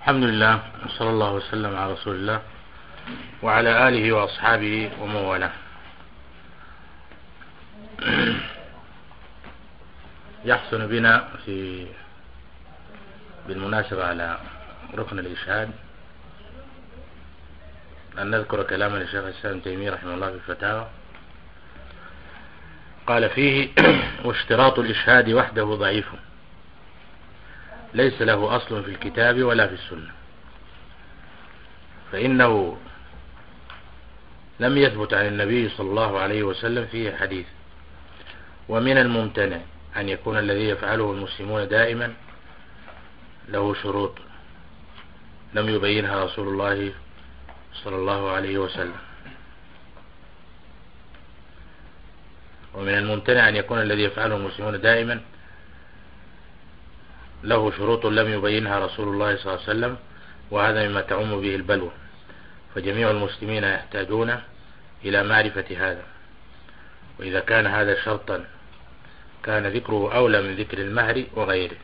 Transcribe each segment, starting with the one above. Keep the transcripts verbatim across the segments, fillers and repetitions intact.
الحمد لله وصلى الله وسلم على رسول الله وعلى آله وأصحابه ومن والاه. يحسن بنا في بالمناسبة على ركن الإشهاد أن نذكر كلام الشيخ الإسلام ابن تيمية رحمه الله في الفتاوى. قال فيه: واشتراط الإشهاد وحده ضعيف، ليس له أصل في الكتاب ولا في السنة، فإنه لم يثبت عن النبي صلى الله عليه وسلم فيه حديث. ومن الممتنع أن يكون الذي يفعله المسلمون دائما له شروط لم يبينها رسول الله صلى الله عليه وسلم. ومن الممتنع أن يكون الذي يفعله المسلمون دائما له شروط لم يبينها رسول الله صلى الله عليه وسلم، وهذا مما تعم به البلوى، فجميع المسلمين يحتاجون إلى معرفة هذا. وإذا كان هذا شرطا كان ذكره أولى من ذكر المهر وغيره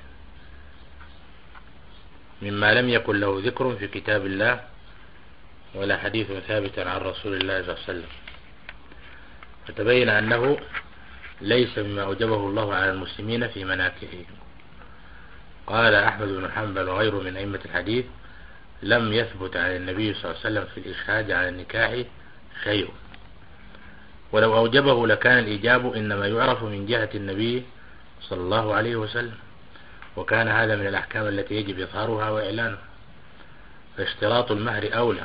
مما لم يكن له ذكر في كتاب الله ولا حديث ثابت عن رسول الله صلى الله عليه وسلم. فتبين أنه ليس مما أوجبه الله على المسلمين في مناكحه. قال أحمد بن حنبل وغيره من أئمة الحديث: لم يثبت عن النبي صلى الله عليه وسلم في الإشهاد على النكاح شيء، ولو أوجبه لكان الإيجاب إنما يعرف من جهة النبي صلى الله عليه وسلم، وكان هذا من الأحكام التي يجب إظهارها وإعلانها، فاشتراط المهر أولى،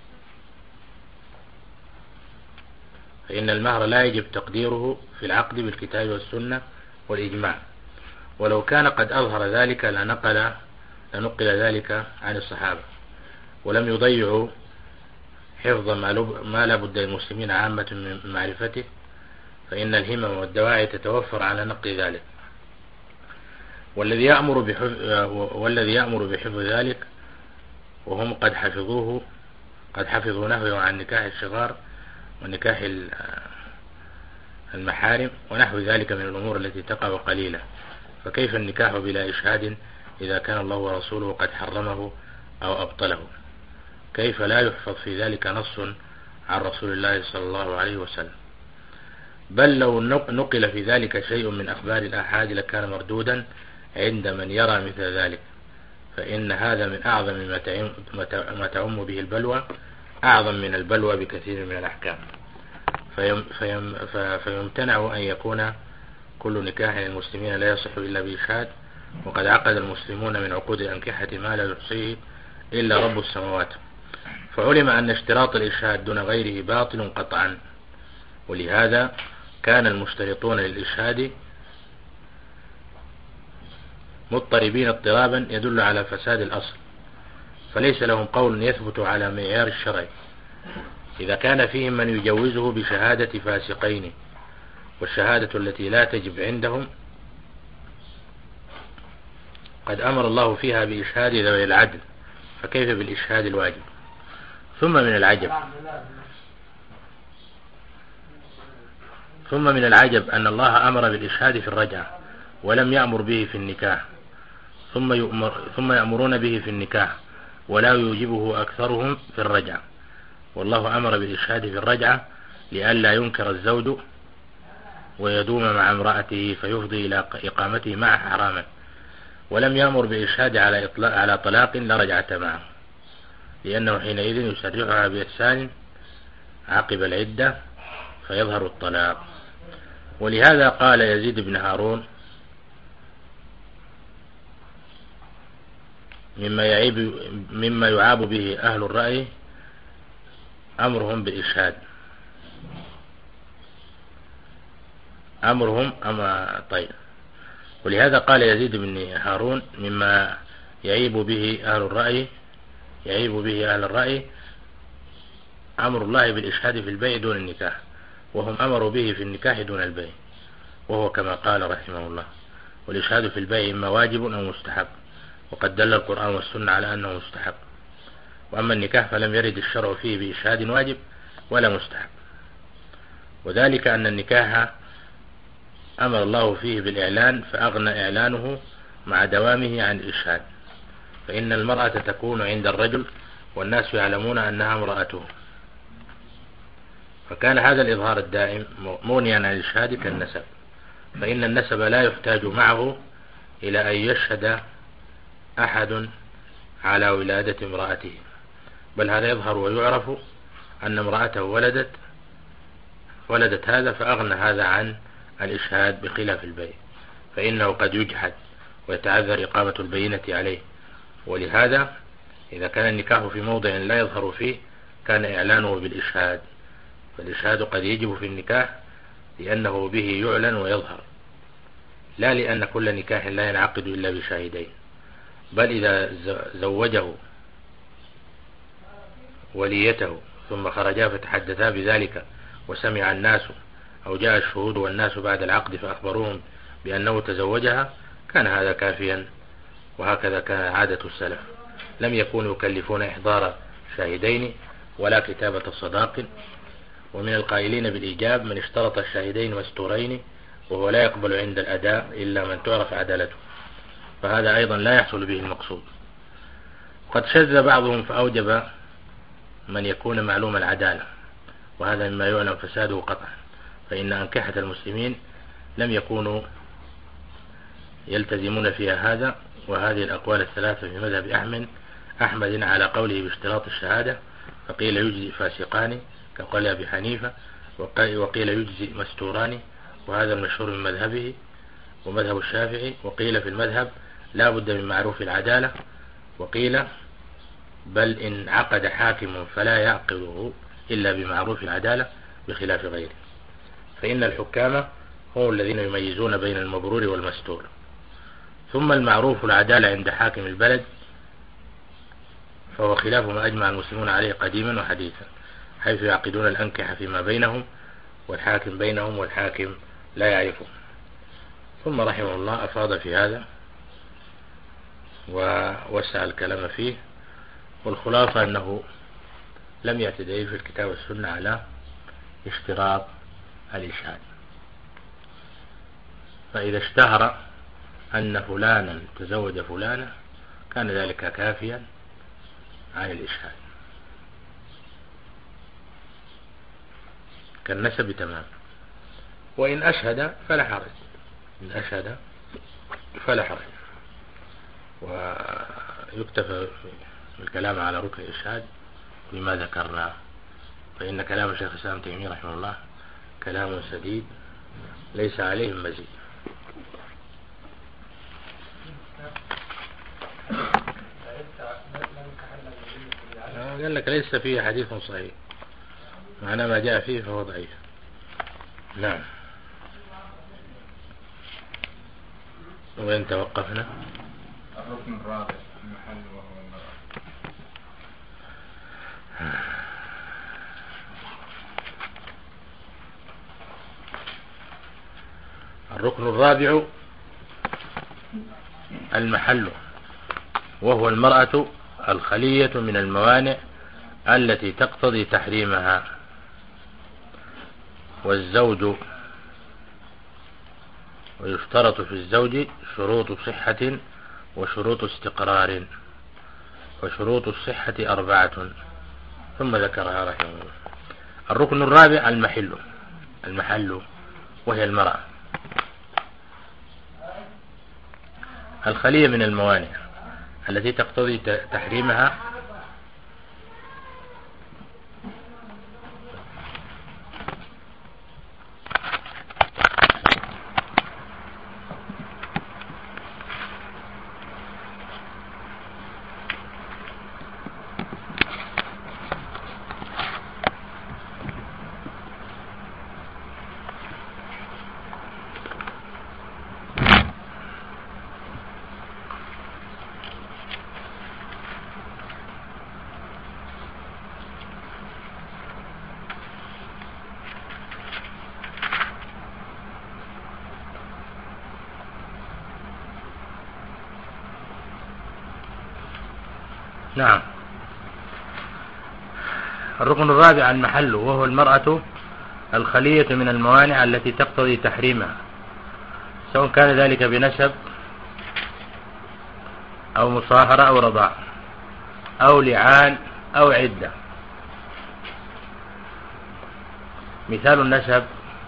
فإن المهر لا يجب تقديره في العقد بالكتاب والسنة والإجماع، ولو كان قد أظهر ذلك لنقل, لنقل ذلك عن الصحابة، ولم يضيعوا حفظ ما لا بد للمسلمين عامة من معرفته، فإن الهمم والدواعي تتوفر على نقل ذلك. والذي يأمر بحفظ, والذي يأمر بحفظ ذلك وهم قد حفظوه قد حفظوا نهيه عن نكاح الشغار ونكاح المحارم ونحو ذلك من الأمور التي تقع قليلة، فكيف النكاح بلا إشهاد إذا كان الله ورسوله قد حرمه أو أبطله؟ كيف لا يحفظ في ذلك نص عن رسول الله صلى الله عليه وسلم؟ بل لو نقل في ذلك شيء من أخبار الآحاد لكان مردودا عند من يرى مثل ذلك، فإن هذا من أعظم ما تعم به البلوى، أعظم من البلوى بكثير من الأحكام. فيم فيم فيمتنع أن يكون كل نكاح للمسلمين لا يصح إلا بإشهاد، وقد عقد المسلمون من عقود الأنكحة ما لا يحصيه إلا رب السماوات، فعلم أن اشتراط الإشهاد دون غيره باطل قطعا. ولهذا كان المشترطون للإشهاد مضطربين اضطرابا يدل على فساد الأصل، فليس لهم قول يثبت على معيار الشرع إذا كان فيهم من يجوزه بشهادة فاسقين، والشهادة التي لا تجب عندهم قد أمر الله فيها بإشهاد ذوي العدل، فكيف بالإشهاد الواجب؟ ثم من العجب ثم من العجب أن الله أمر بالإشهاد في الرجعة ولم يأمر به في النكاح، ثم يؤمر ثم يأمرون به في النكاح ولا يوجبه أكثرهم في الرجعة. والله أمر بالإشهاد في الرجعة لئلا ينكر الزوج ويدوم مع امرأته فيفضي إلى إقامته معه حراما، ولم يأمر بالإشهاد على إطلاق على طلاق لا رجعة معه، لأنه حينئذ يسرعها بإحسان عقب العدة فيظهر الطلاق. ولهذا قال يزيد بن هارون: مما يعيب مما يعاب به أهل الرأي أمرهم بالإشهاد أمرهم أما طيب ولهذا قال يزيد بن هارون: مما يعيب به أهل الرأي يعيب به أهل الرأي أمر الله بالإشهاد في البيع دون النكاح، وهم أمروا به في النكاح دون البيع، وهو كما قال رحمه الله: والإشهاد في البيع إما واجب أو مستحب، وقد دل القرآن والسنة على أنه مستحب. وأما النكاح فلم يرد الشرع فيه بإشهاد واجب ولا مستحب، وذلك أن النكاح أمر الله فيه بالإعلان فأغنى إعلانه مع دوامه عن الإشهاد، فإن المرأة تكون عند الرجل والناس يعلمون أنها امرأته، فكان هذا الإظهار الدائم مغنيا عن الإشهاد كالنسب، فإن النسب لا يحتاج معه إلى أن يشهد أحد على ولادة امرأته، بل هذا يظهر ويعرف أن امرأته ولدت ولدت هذا، فأغنى هذا عن الإشهاد، بخلاف البيع فإنه قد يجحد ويتعذر إقامة البينة عليه. ولهذا إذا كان النكاح في موضع لا يظهر فيه كان إعلانه بالإشهاد، فالإشهاد قد يجب في النكاح لأنه به يعلن ويظهر، لا لأن كل نكاح لا ينعقد إلا بشاهدين، بل إذا زوجه وليته ثم خرجا فتحدثا بذلك وسمع الناس، أو جاء الشهود والناس بعد العقد فأخبروهم بأنه تزوجها، كان هذا كافيا. وهكذا كان عادة السلف، لم يكونوا يكلفون إحضار شاهدين ولا كتابة الصداق. ومن القائلين بالإيجاب من اشترط الشاهدين مستورين وهو لا يقبل عند الأداء إلا من تعرف عدالته، فهذا أيضا لا يحصل به المقصود. قد شذ بعضهم فأوجب من يكون معلوم العدالة، وهذا مما يعلم فساده قطعا، فإن أنكحة المسلمين لم يكونوا يلتزمون فيها هذا. وهذه الأقوال الثلاثة في مذهب أحمد أحمد على قوله باشتراط الشهادة، فقيل يجزي فاسقان كقول أبي حنيفة، وقيل يجزي مستوران، وهذا المشهور من مذهبه ومذهب الشافعي. وقيل في المذهب لا بد من معروف العدالة، وقيل بل إن عقد حاكم فلا يعقده إلا بمعروف العدالة بخلاف غيره، فإن الحكام هم الذين يميزون بين المبرور والمستور. ثم المعروف العدالة عند حاكم البلد فهو خلاف ما أجمع المسلمون عليه قديما وحديثا، حيث يعقدون الأنكحة فيما بينهم والحاكم بينهم والحاكم لا يعرفه. ثم رحمه الله أفاض في هذا ووسع الكلام فيه، والخلاصة أنه لم يعتدي في الكتاب والسنة على اشتراط الإشهاد، فإذا اشتهر أن فلانا تزوج فلانا كان ذلك كافيا عن الإشهاد كالنسب تمام. وإن أشهد فلا حرج، إن أشهد فلا حرج. ويكتفى الكلام على ركن الإشهاد بما ذكرنا، فإن كلام شيخ الإسلام ابن تيمية رحمه الله كلام سديد ليس عليه مزيد. قال لك ليس فيه حديث صحيح، معنى ما جاء فيه فهو ضعيف. نعم. وين توقفنا؟ الركن الرابع المحل وهو المرأة. الركن الرابع المحل وهو المرأة الخلية من الموانع التي تقتضي تحريمها، والزوج، ويشترط في الزوج شروط صحة وشروط استقرار، وشروط الصحة أربعة ثم ذكرها رحمه الله. الركن الرابع المحل المحل وهي المرأة الخلية من الموانع التي تقتضي تحريمها، نعم. الركن الرابع المحل وهو المرأة الخلية من الموانع التي تقتضي تحريمها، سواء كان ذلك بنسب أو مصاهرة أو رضاع أو لعان أو عدة. مثال النسب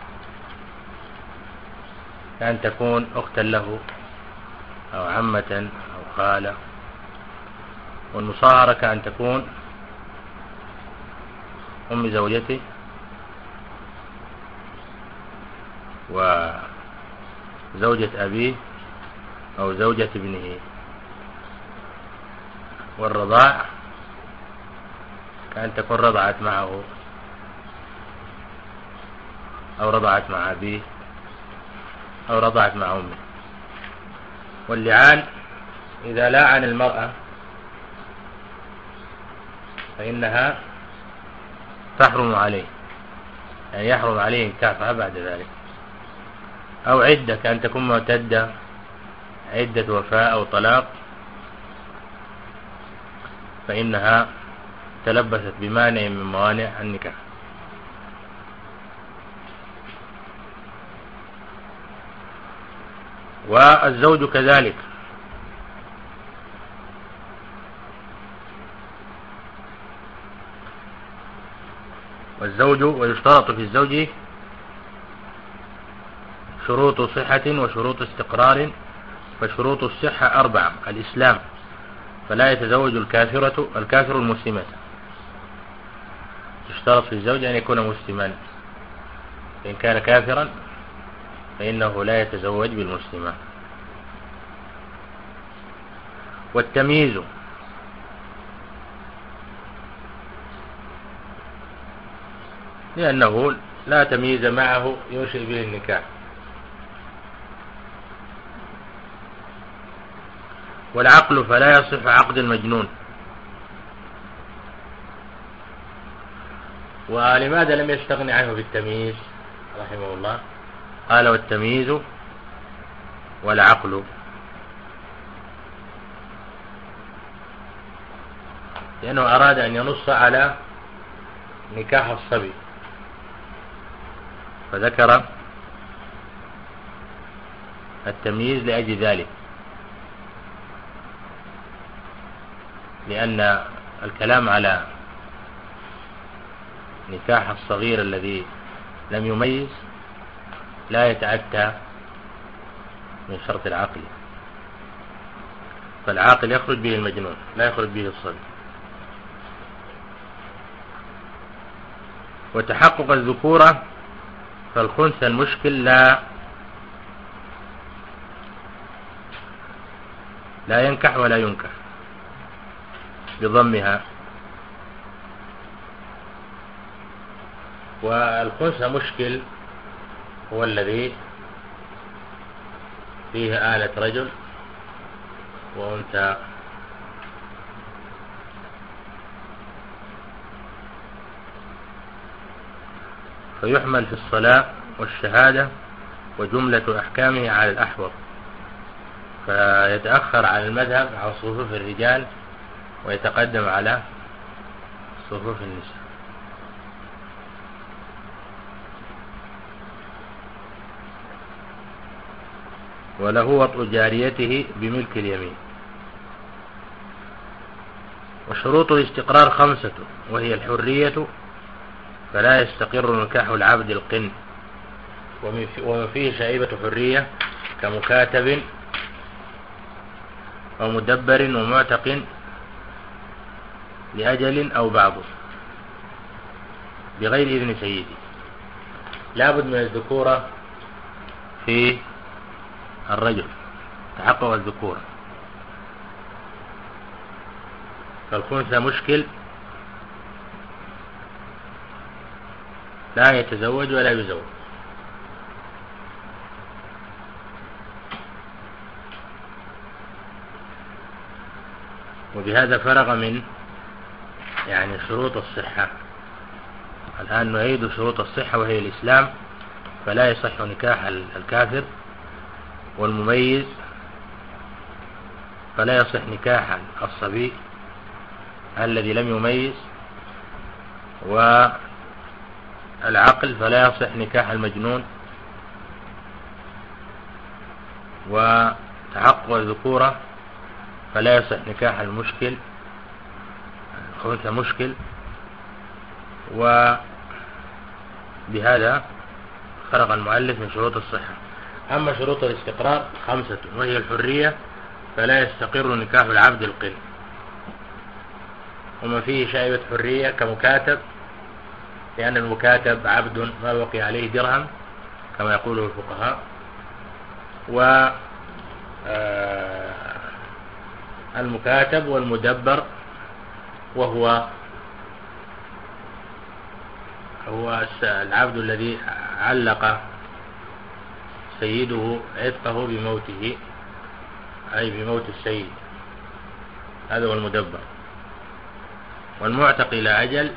كأن تكون أختا له أو عمة أو خالة، والمصاهرة كأن تكون أم زوجته وزوجة أبيه أو زوجة ابنه. والرضاع كأن تكون رضعت معه أو رضعت مع أبيه أو رضعت مع أمه. واللعان إذا لاعن المرأة فإنها تحرم عليه، يعني يحرم عليه انكاحها بعد ذلك. أو عدة كأن تكون معتدة، عدة وفاء أو طلاق، فإنها تلبست بمانع من موانع النكاح. والزوج كذلك، والزوج ويشترط في الزوج شروط صحة وشروط استقرار. فشروط الصحة أربعة: الإسلام، فلا يتزوج الكافرة الكافر المسلمة. يشترط في الزوج أن يكون مسلما، فإن كان كافرا فإنه لا يتزوج بالمسلمة. والتمييز، لأنه لا تمييز معه ينشئ به النكاح. والعقل، فلا يصح عقد المجنون. ولماذا لم يستغني عنه بالتمييز رحمه الله؟ قال: والتمييز والعقل، لأنه أراد أن ينص على نكاح الصبي، فذكر التمييز لأجل ذلك، لأن الكلام على نكاح الصغير الذي لم يميز لا يتأتى من شرط العقل، فالعاقل يخرج به المجنون لا يخرج به الصبي. وتحقق الذكورة، فالخنثى المشكل لا لا ينكح ولا ينكح بضمها. والخنثى مشكل هو الذي فيه آلة رجل وأنثى. فيحمل في الصلاة والشهادة وجملة أحكامه على الأحوط، فيتأخر على المذهب على صفوف الرجال ويتقدم على صفوف النساء. وله وطء جاريته بملك اليمين. وشروط الاستقرار خمسة، وهي الحرية، فلا يستقر نكاح العبد القن، ومن فيه شائبة حرية كمكاتب أو مدبر ومعتق لأجل أو بعضه بغير إذن سيدي. لابد من الذكورة في الرجل، تحقق الذكورة. فالخنثى مشكل لا يتزوج ولا يزوج. وبهذا فرغ من يعني شروط الصحة. الآن نعيد شروط الصحة، وهي الإسلام، فلا يصح نكاح الكافر. والمميز، فلا يصح نكاح الصبي الذي لم يميز. والعقل، فلا يصح نكاح المجنون. وتحقق الذكورة، فلا يصح نكاح المشكل خنثى مشكل. وبهذا خرج المؤلف من شروط الصحة. أما شروط الاستقرار خمسة، وهي الحرية، فلا يستقر نكاح العبد القل، وما فيه شائبة حرية كمكاتب، لأن المكاتب عبد ما بقي عليه درهم كما يقوله الفقهاء. و المكاتب والمدبر وهو هو العبد الذي علق سيده عتقه بموته، أي بموت السيد، هذا هو المدبر. والمعتق إلى أجل،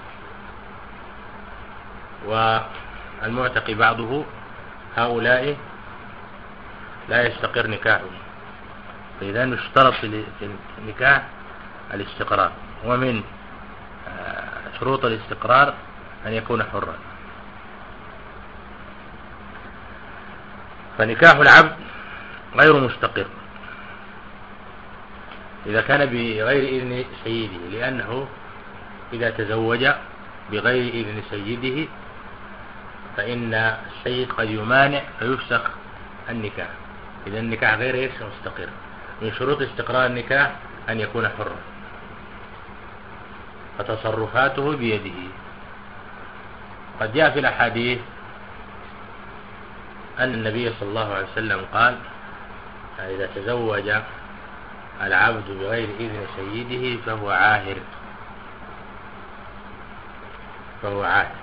والمعتق بعضه، هؤلاء لا يستقر نكاحه. فإذا يشترط في النكاح الاستقرار، ومن شروط الاستقرار أن يكون حرا. فنكاح العبد غير مستقر إذا كان بغير إذن سيده، لأنه إذا تزوج بغير إذن سيده فإن السيد قد يمانع فيفسخ النكاح. إذا النكاح غير مستقر. من شروط استقرار النكاح أن يكون حرا، فتصرفاته بيده. قد جاء في الأحاديث أن النبي صلى الله عليه وسلم قال: إذا تزوج العبد بغير إذن سيده فهو عاهر، فهو عاهر.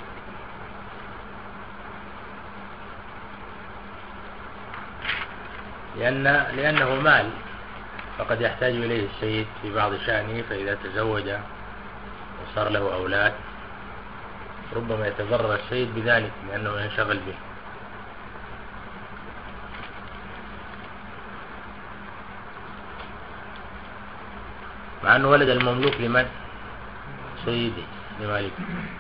لأن لأنه مال، فقد يحتاج إليه السيد في بعض شأنه، فإذا تزوج وصار له أولاد ربما يتضرر السيد بذلك لأنه ينشغل به. مع أنه ولد المملوك لمن؟ سيدي، لمالك.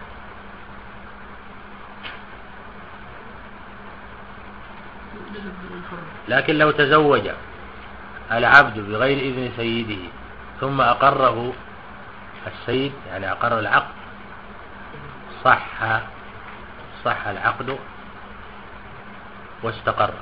لكن لو تزوج العبد بغير إذن سيده ثم أقره السيد، يعني أقر العقد، صح صح العقد واستقر.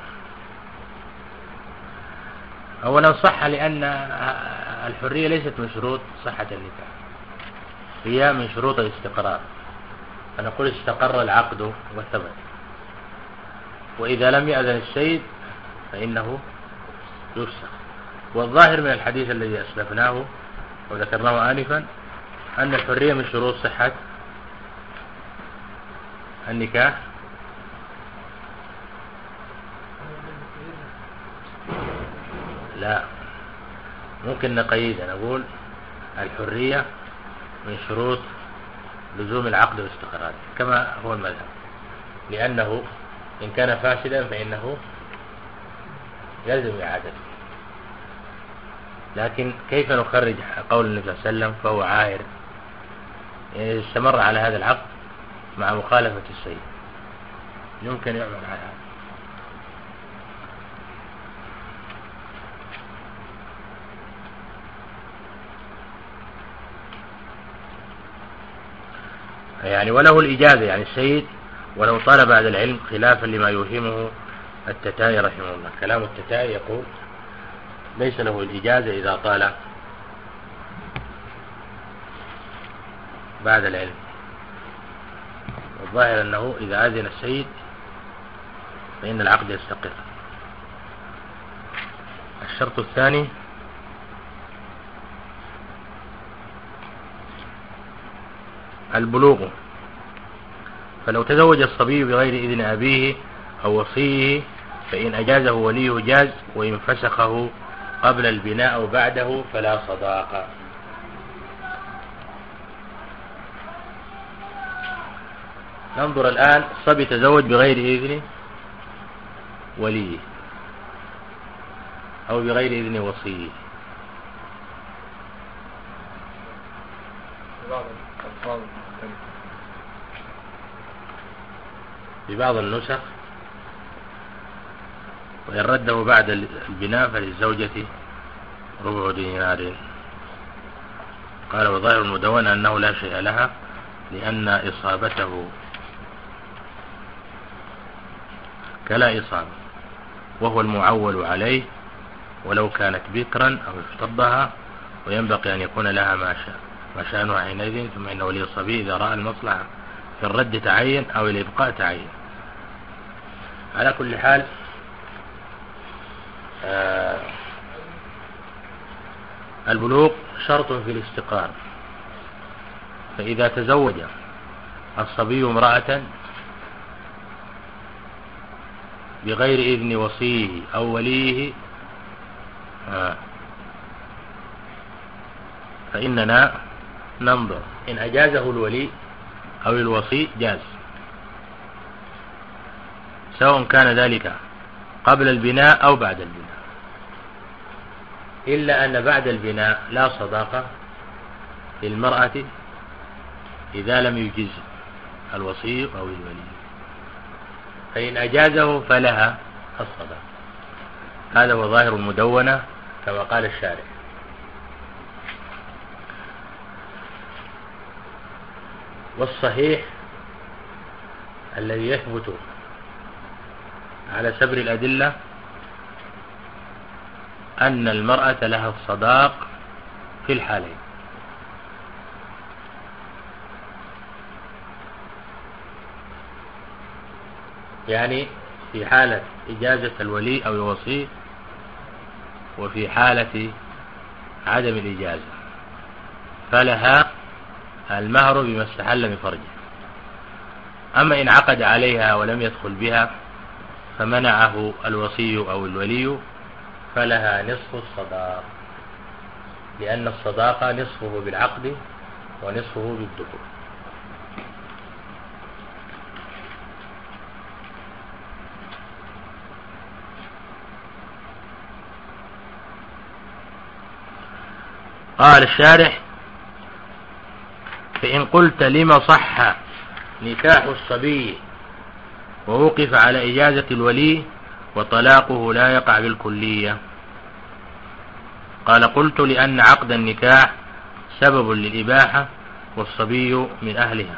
أولا صح لأن الحرية ليست من شروط صحة النكاح، هي من شروط الاستقرار، فنقول استقر العقد وثبت. وإذا لم يأذن السيد فإنه يفسخ. والظاهر من الحديث الذي أسلفناه وذكرناه آنفا أن الحرية من شروط صحة النكاح. لا، ممكن نقيد، نقول الحرية من شروط لزوم العقد واستقراره كما هو المذهب، لأنه إن كان فاسدا فإنه يلزم إعادته. لكن كيف نخرج قول النبي صلى الله عليه وسلم فهو عاهر؟ يعني استمر على هذا العقد مع مخالفة السيد، يمكن يعمل على هذا. يعني وله الإجازة، يعني السيد ولو طال بعد العلم، خلافا لما يوهمه التتائي رحمه الله. كلام التتائي يقول ليس له الإجازة إذا طال بعد العلم، والظاهر أنه إذا أذن السيد فإن العقد يستقر. الشرط الثاني البلوغ. فلو تزوج الصبي بغير إذن أبيه أو وصيه فإن أجازه وليه جاز، وإن فسخه قبل البناء أو بعده فلا صداقة. ننظر الآن، الصبي تزوج بغير إذن وليه أو بغير إذن وصيه. في بعض النسخ وإن رده بعد البناء فللزوجة ربع دينار. قال وظاهر المدونة أنه لا شيء لها لأن إصابته كلا إصابة، وهو المعول عليه ولو كانت بكرا أو افتضها، وينبغي أن يكون لها ما شاء ما شأنها حينئذ. ثم إن ولي الصبي إذا رأى المصلحة في الرد تعين أو الإبقاء تعين. على كل حال آه البلوغ شرط في الاستقامة، فإذا تزوج الصبي امرأة بغير إذن وصيه أو وليه آه فإننا ننظر إن أجازه الولي أو الوصي جاز، سواء كان ذلك قبل البناء أو بعد البناء، إلا أن بعد البناء لا صداقة للمرأة إذا لم يجز الوصي أو الولي، فإن أجازه فلها الصداقة. هذا هو ظاهر المدونة كما قال الشارع. والصحيح الذي يثبت على سبر الأدلة أن المرأة لها الصداق في الحالين، يعني في حالة إجازة الولي أو الوصي، وفي حالة عدم الإجازة فلها المهر بما استحل من فرجه. أما إن عقد عليها ولم يدخل بها فمنعه الوصي أو الولي فلها نصف الصداق، لأن الصداقة نصفه بالعقد ونصفه بالدخول. قال الشارح فإن قلت لما صح نكاح الصبي ووقف على إجازة الولي وطلاقه لا يقع بالكلية، قال قلت لأن عقد النكاح سبب للإباحة والصبي من أهلها،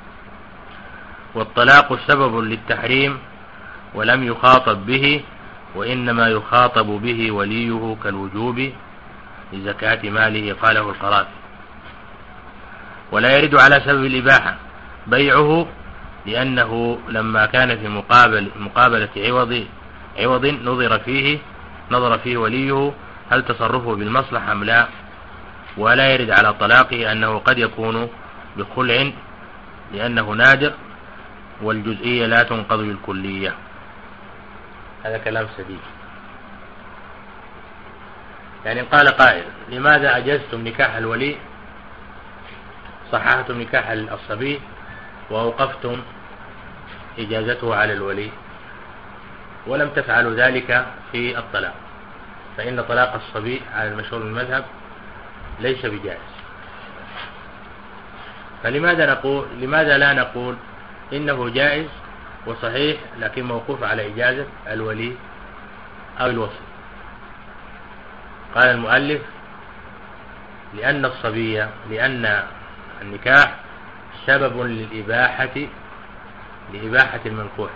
والطلاق سبب للتحريم ولم يخاطب به، وإنما يخاطب به وليه كالوجوب لزكاة ماله، قاله القرافي. ولا يرد على سبب الإباحة بيعه، لأنه لما كان في مقابل مقابلة عوض عوض نظر فيه نظر فيه وليه هل تصرفه بالمصلحة أم لا. ولا يرد على طلاقه أنه قد يكون بخلع، لأنه نادر والجزئية لا تنقض بالكلية. هذا كلام سديد. يعني قال قائل لماذا أجزتم نكاح الولي، صححتم نكاح الصبي وأوقفتم إجازته على الولي، ولم تفعلوا ذلك في الطلاق، فإن طلاق الصبي على المشهور من المذهب ليس بجائز. فلماذا نقول لماذا لا نقول إنه جائز وصحيح لكن موقوف على إجازة الولي أو الوصي؟ قال المؤلف لأن الصبي لأن النكاح سبب للإباحة لإباحة المنكوح،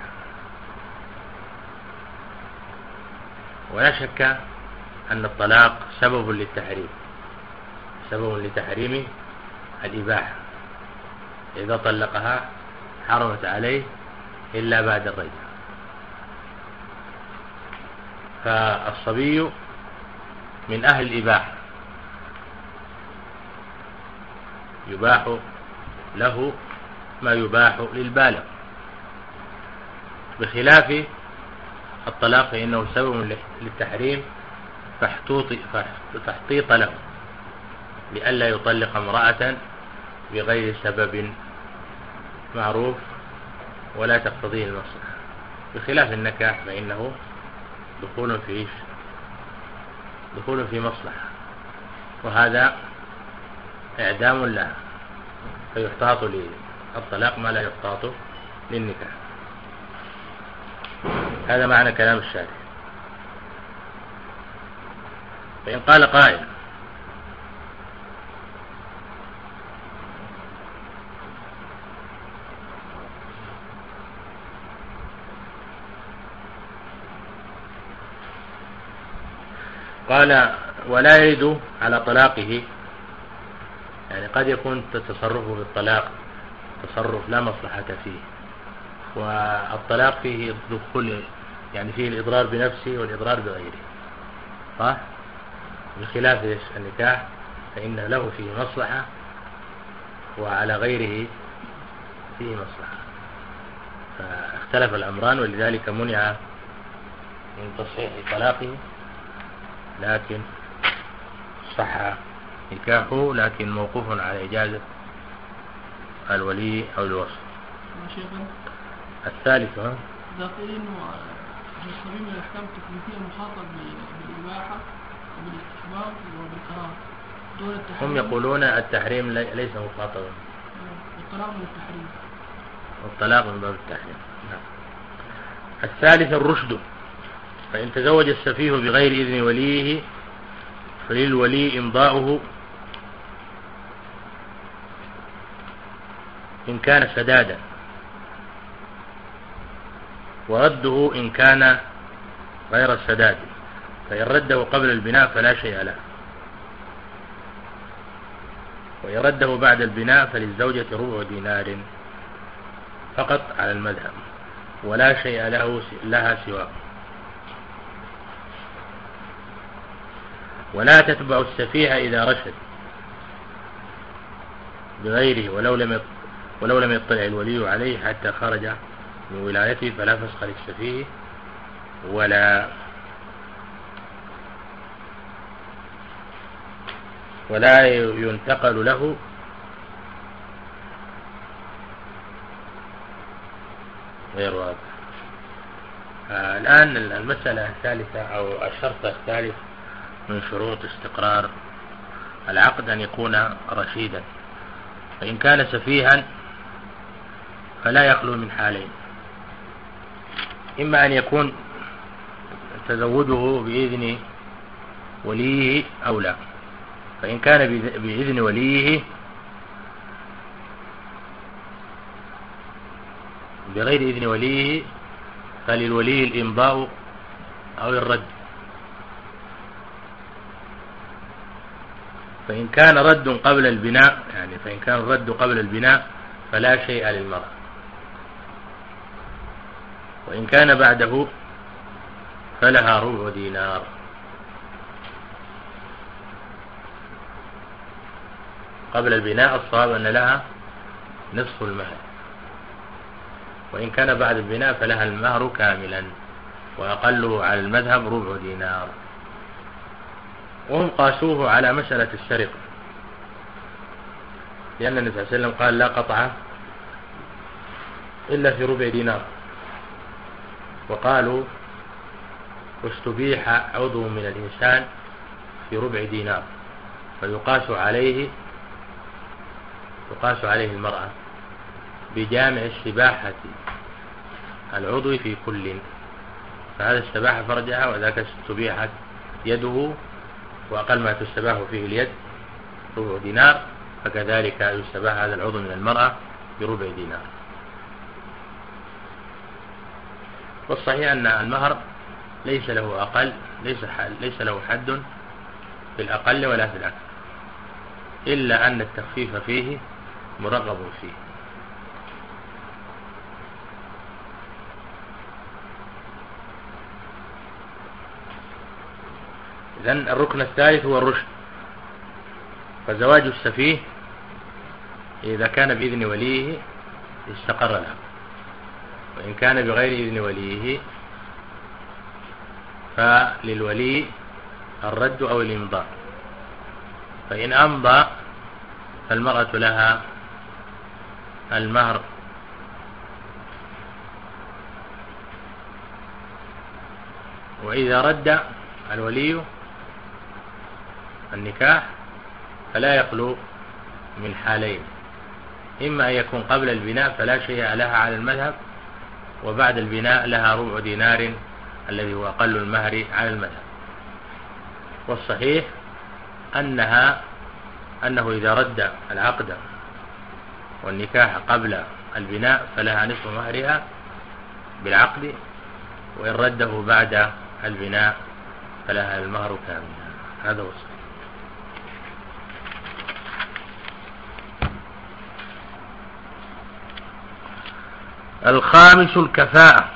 ولا شك أن الطلاق سبب للتحريم سبب لتحريم الإباحة، إذا طلقها حرمت عليه إلا بعد الرجعة. فالصبي من أهل الإباحة، يباح له ما يباح للبالغ، بخلاف الطلاق فإنه سبب للتحريم فاحتيط له لئلا يطلق امرأة بغير سبب معروف ولا تقتضيه المصلحة، بخلاف النكاح فإنه دخول في دخول في مصلحة، وهذا إعدام لها، فيحتاط للطلاق ما لا يحتاط للنكاح. هذا معنى كلام الشارع. فإن قال قائل قال ولا يرد على طلاقه، يعني قد يكون تصرفه بالطلاق تصرف لا مصلحة فيه، والطلاق فيه دخول يعني فيه الإضرار بنفسه والإضرار بغيره، صح؟ بخلاف النكاح فإن له فيه مصلحة وعلى غيره فيه مصلحة، فاختلف الأمران، ولذلك منع من تصحيح طلاقه، لكن صح نكاحه لكن موقوف على إجازة الولي أو الوصف. الثالث ها إذا قيل إنه الصميم من الأحكام التكليفية محاطة بالإباحة وبالاستحباب وبالكراهة دون التحريم. هم يقولون التحريم ليس مخاطبا، الطلاق من التحريم، والطلاق من باب التحريم. نعم. الثالث الرشد، فإن تزوج السفيه بغير إذن وليه فللولي إمضاؤه إن كان سدادا، ورده إن كان غير السداد، فإن رده قبل البناء فلا شيء له، وإن رده بعد البناء فللزوجة ربع دينار فقط على المذهب، ولا شيء له لها سواه. ولا تتبع السفيه إذا رشد بغيره ولو لم ولو لم يطلع الولي عليه حتى خرج من ولايته، فلا فسخ للسفيه ولا ولا ينتقل له غير واضح. آه الآن المسألة الثالثة أو الشرط الثالث من شروط استقرار العقد أن يكون رشيدا، فإن كان سفيها فلا يخلو من حالين: إما أن يكون تزوجه بإذن وليه أو لا، فإن كان بإذن وليه بغير إذن وليه فللولي الإمضاء أو الرد، فإن كان رد قبل البناء يعني فإن كان الرد قبل البناء فلا شيء للمرأة، وإن كان بعده فلها ربع دينار. قبل البناء الصواب أن لها نصف المهر، وإن كان بعد البناء فلها المهر كاملا، وأقله على المذهب ربع دينار. وهم قاسوه على مسألة السرقة، لأن النبي صلى الله عليه وسلم قال لا قطع إلا في ربع دينار، وقالوا واستبيح عضو من الإنسان في ربع دينار، فيقاس عليه يقاس عليه المرأة بجامع استباحة العضو في كل، فهذا استباح فرجها وذاك استبيحت يده، وأقل ما تستباح فيه اليد ربع دينار، فكذلك يستباح هذا العضو من المرأة بربع دينار. والصحيح أن المهر ليس له أقل ليس ليس له حد في الأقل ولا في الأكثر، إلا أن التخفيف فيه مرغب فيه. إذن الركن الثالث هو الرشد، فزواج السفيه إذا كان بإذن وليه استقر له، وإن كان بغير إذن وليه فللولي الرد أو الإمضاء، فإن أمضى فالمرأة لها المهر وإذا رد الولي النكاح فلا يخلو من حالين: إما أن يكون قبل البناء فلا شيء لها على المذهب، وبعد البناء لها ربع دينار الذي هو أقل المهر على المذهب. والصحيح أنها أنه إذا رد العقد والنكاح قبل البناء فلها نصف مهرها بالعقد، وإن رده بعد البناء فلها المهر كاملا. هذا هو الصحيح. الخامس الكفاءة.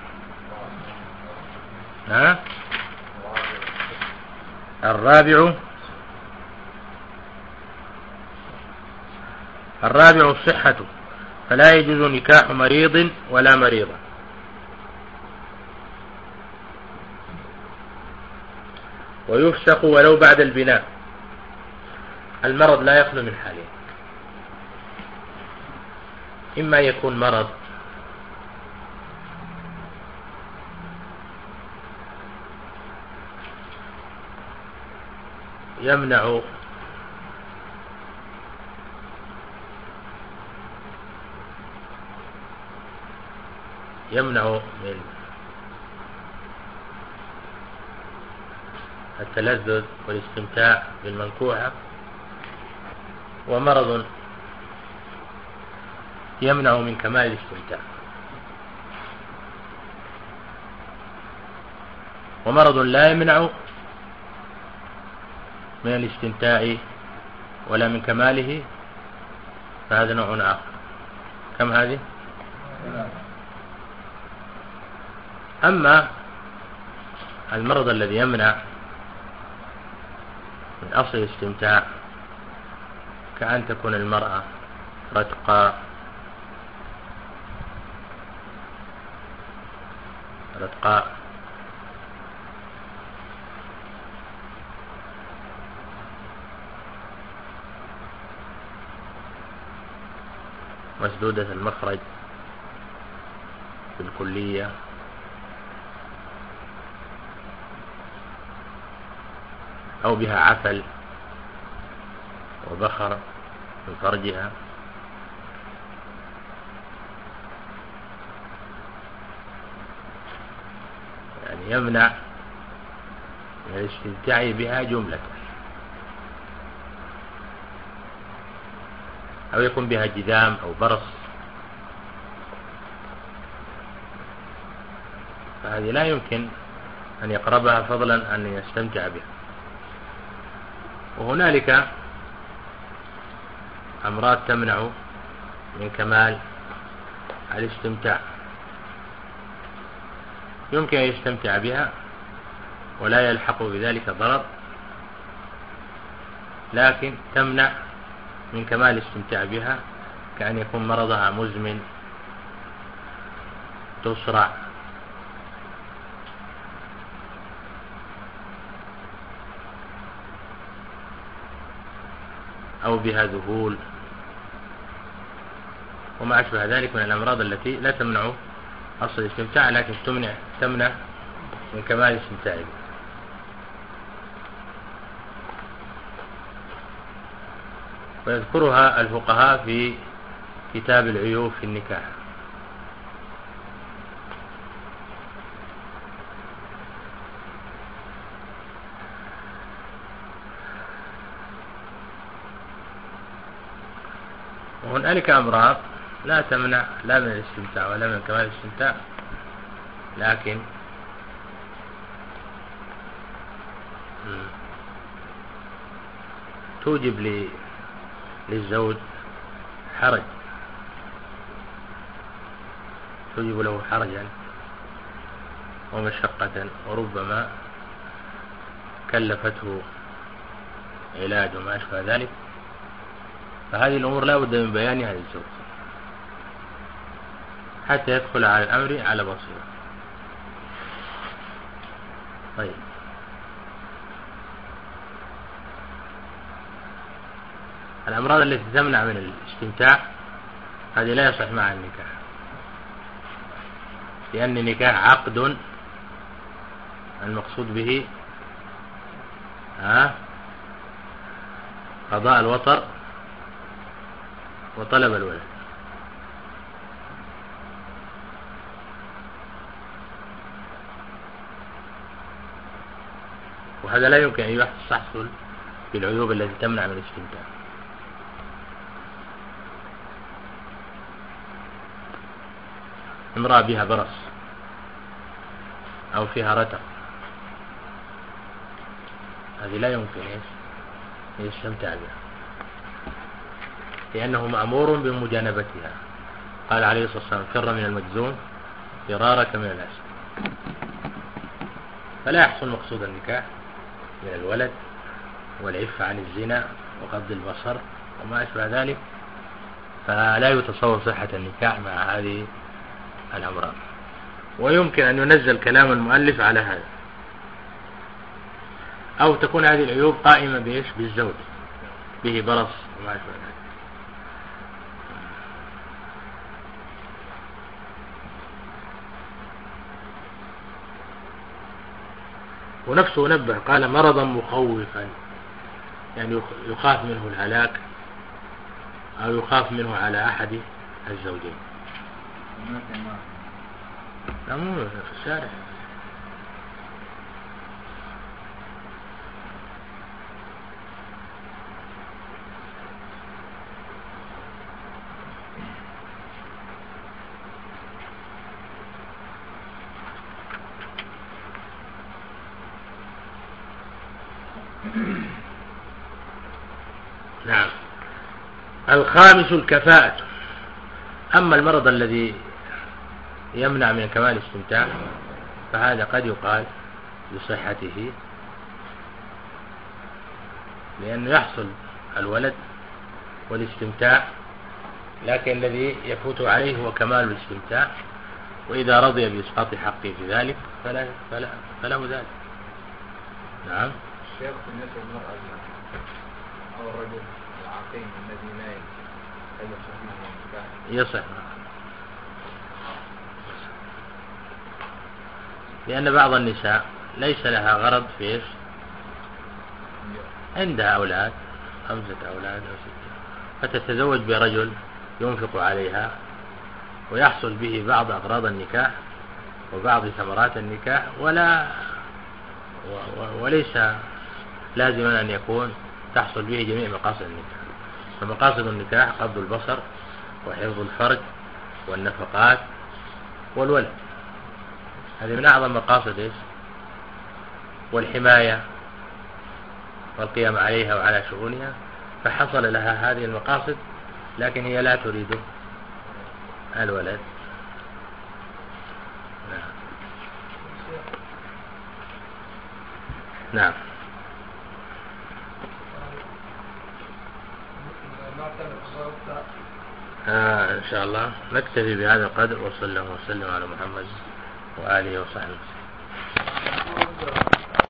ها؟ الرابع الرابع الصحة، فلا يجوز نكاح مريض ولا مريضة. ويفسخ ولو بعد البناء. المرض لا يخلو من حالين: إما يكون مرض يمنع يمنع من التلذذ والاستمتاع بالمنكوحة، ومرض يمنع من كمال الاستمتاع، ومرض لا يمنع من الاستمتاع ولا من كماله، فهذا نوع آخر. كم هذه؟ أما المرض الذي يمنع من أصل الاستمتاع كأن تكون المرأة رتقاء رتقاء مسدودة المخرج بالكلية، أو بها عفل وبخر من فرجها، يعني يمنع من الاستمتاع بها جملة، أو يكون بها جذام أو برص، فهذه لا يمكن أن يقربها فضلا أن يستمتع بها. وهنالك أمراض تمنع من كمال الاستمتاع، يمكن أن يستمتع بها ولا يلحق بذلك ضرر، لكن تمنع من كمال الاستمتاع بها، كأن يكون مرضها مزمن، تصرع، أو بها ذهول، وما أشبه ذلك من الأمراض التي لا تمنع أصل الاستمتاع، لكن تمنع تمنع من كمال الاستمتاع بها. ويذكرها الفقهاء في كتاب العيوب في النكاح. وهنالك أمراض لا تمنع لا من الاستمتاع ولا من كمال الاستمتاع، لكن توجب للزوج حرج، توجب له حرجا ومشقة، وربما كلفته علاج وما أشبه ذلك، فهذه الأمور لا بد من بيانها للزوج حتى يدخل على الأمر على بصيرة. طيب، الأمراض التي تمنع من الاستمتاع هذه لا يصح معها النكاح، لأن النكاح عقد المقصود به ها قضاء الوطر وطلب الولد، وهذا لا يمكن أن يحصل بالعيوب التي تمنع من الاستمتاع. امرأة بها برص أو فيها رتق، هذه لا يمكن أن يستمتع بها لأنه مأمور بمجانبتها. قال عليه الصلاة والسلام: فر من المجذوم فرارك من الأسد. فلا يحصل مقصود النكاح من الولد والعفة عن الزنا وغض البصر وما أشبه ذلك، فلا يتصور صحة النكاح مع هذه الأمراض. ويمكن أن ينزل كلام المؤلف على هذا، أو تكون هذه العيوب قائمة بإيش؟ بالزوج به برص وما أشبه ذلك. ونفسه نبه قال: مرضا مخوفا، يعني يخاف منه الهلاك أو يخاف منه على أحد الزوجين. لا مو في الشارع. نعم. الخامس الكفاءة. أما المرض الذي يمنع من كمال الاستمتاع فهذا قد يقال بصحته، لأنه يحصل الولد والاستمتاع، لكن الذي يفوت عليه هو كمال الاستمتاع، وإذا رضي بإسقاط حقه في ذلك فلا فلا فله ذلك. نعم. الشيخ بالنسبة للمرأة أو الرجل العقيم الذي نايم هل يصح معه النكاح؟ يصح، لأن بعض النساء ليس لها غرض في إيش؟ عندها أولاد، خمسة أولاد أو ستة، فتتزوج برجل ينفق عليها ويحصل به بعض أغراض النكاح وبعض ثمرات النكاح، ولا وليس لازما أن يكون تحصل به جميع مقاصد النكاح. فمقاصد النكاح غض البصر وحفظ الفرج والنفقات والولد، هذه من أعظم مقاصد إيش؟ والحماية والقيام عليها وعلى شؤونها، فحصل لها هذه المقاصد، لكن هي لا تريد الولد. نعم. نعم. آه إن شاء الله نكتفي بهذا القدر، وصلى الله وسلم على محمد وآله وصحبه.